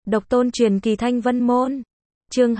Độc tôn truyền kỳ Thanh Vân Môn. Chương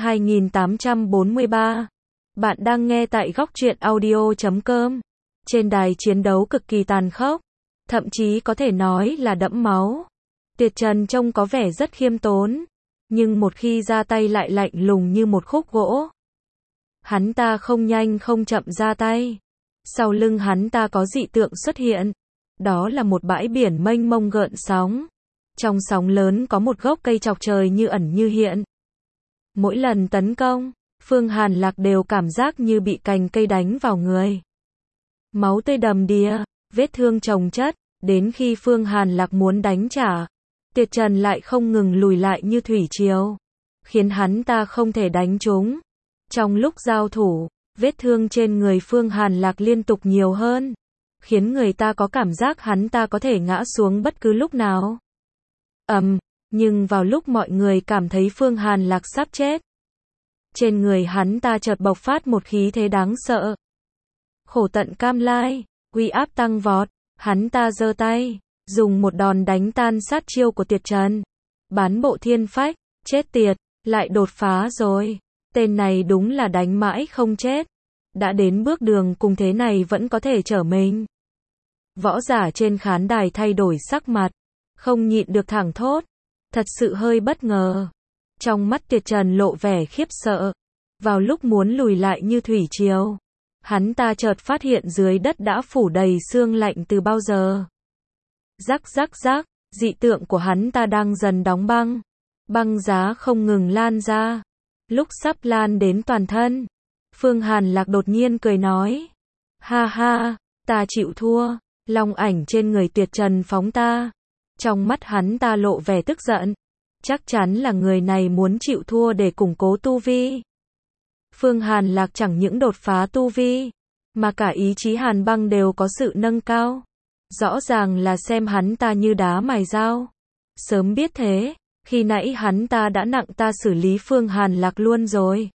2843. Bạn đang nghe tại góc truyện audio.com. Trên đài chiến đấu cực kỳ tàn khốc, thậm chí có thể nói là đẫm máu. Tuyệt Trần trông có vẻ rất khiêm tốn, nhưng một khi ra tay lại lạnh lùng như một khúc gỗ. Hắn ta không nhanh không chậm ra tay. Sau lưng hắn ta có dị tượng xuất hiện. Đó là một bãi biển mênh mông gợn sóng. Trong sóng lớn có một gốc cây chọc trời như ẩn như hiện. Mỗi lần tấn công, Phương Hàn Lạc đều cảm giác như bị cành cây đánh vào người. Máu tươi đầm đìa, vết thương chồng chất, đến khi Phương Hàn Lạc muốn đánh trả, Tuyệt Trần lại không ngừng lùi lại như thủy triều, khiến hắn ta không thể đánh trúng. Trong lúc giao thủ, vết thương trên người Phương Hàn Lạc liên tục nhiều hơn, khiến người ta có cảm giác hắn ta có thể ngã xuống bất cứ lúc nào. Nhưng vào lúc mọi người cảm thấy Phương Hàn Lạc sắp chết, trên người hắn ta chợt bộc phát một khí thế đáng sợ. Khổ tận cam lai, uy áp tăng vọt, hắn ta giơ tay, dùng một đòn đánh tan sát chiêu của Tuyệt Trần. Bán bộ thiên phách, chết tiệt, lại đột phá rồi. Tên này đúng là đánh mãi không chết. Đã đến bước đường cùng thế này vẫn có thể trở mình. Võ giả trên khán đài thay đổi sắc mặt, không nhịn được thẳng thốt. Thật sự hơi bất ngờ. Trong mắt Tuyệt Trần lộ vẻ khiếp sợ. Vào lúc muốn lùi lại như thủy triều, hắn ta chợt phát hiện dưới đất đã phủ đầy sương lạnh từ bao giờ. Rắc rắc rắc, dị tượng của hắn ta đang dần đóng băng. Băng giá không ngừng lan ra. Lúc sắp lan đến toàn thân, Phương Hàn Lạc đột nhiên cười nói. Ha ha, ta chịu thua. Long ảnh trên người Tuyệt Trần phóng ta. Trong mắt hắn ta lộ vẻ tức giận. Chắc chắn là người này muốn chịu thua để củng cố tu vi. Phương Hàn Lạc chẳng những đột phá tu vi, mà cả ý chí hàn băng đều có sự nâng cao. Rõ ràng là xem hắn ta như đá mài dao. Sớm biết thế, khi nãy hắn ta đã nặng ta xử lý Phương Hàn Lạc luôn rồi.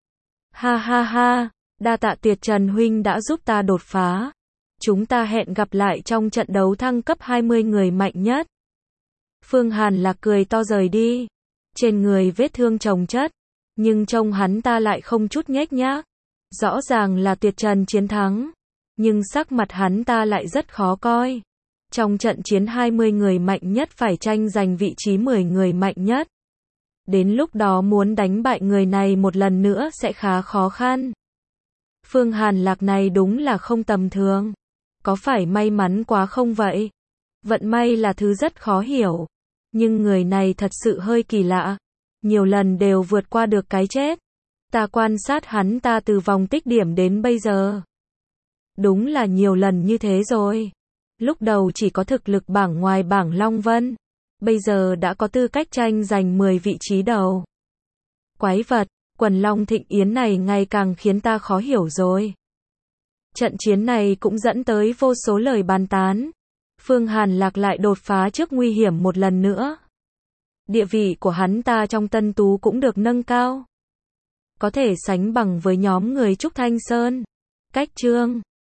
Ha ha ha, đa tạ Tuyệt Trần huynh đã giúp ta đột phá. Chúng ta hẹn gặp lại trong trận đấu thăng cấp 20 người mạnh nhất. Phương Hàn Lạc cười to rời đi. Trên người vết thương chồng chất, nhưng trông hắn ta lại không chút nhếch nhác. Rõ ràng là Tuyệt Trần chiến thắng, nhưng sắc mặt hắn ta lại rất khó coi. Trong trận chiến 20 người mạnh nhất phải tranh giành vị trí 10 người mạnh nhất. Đến lúc đó muốn đánh bại người này một lần nữa sẽ khá khó khăn. Phương Hàn Lạc này đúng là không tầm thường. Có phải may mắn quá không vậy? Vận may là thứ rất khó hiểu. Nhưng người này thật sự hơi kỳ lạ. Nhiều lần đều vượt qua được cái chết. Ta quan sát hắn ta từ vòng tích điểm đến bây giờ. Đúng là nhiều lần như thế rồi. Lúc đầu chỉ có thực lực bảng ngoài bảng Long Vân. Bây giờ đã có tư cách tranh giành 10 vị trí đầu. Quái vật, quần Long Thịnh Yến này ngày càng khiến ta khó hiểu rồi. Trận chiến này cũng dẫn tới vô số lời bàn tán. Phương Hàn Lạc lại đột phá trước nguy hiểm một lần nữa. Địa vị của hắn ta trong Tân Tú cũng được nâng cao. Có thể sánh bằng với nhóm người Trúc Thanh Sơn. Cách chương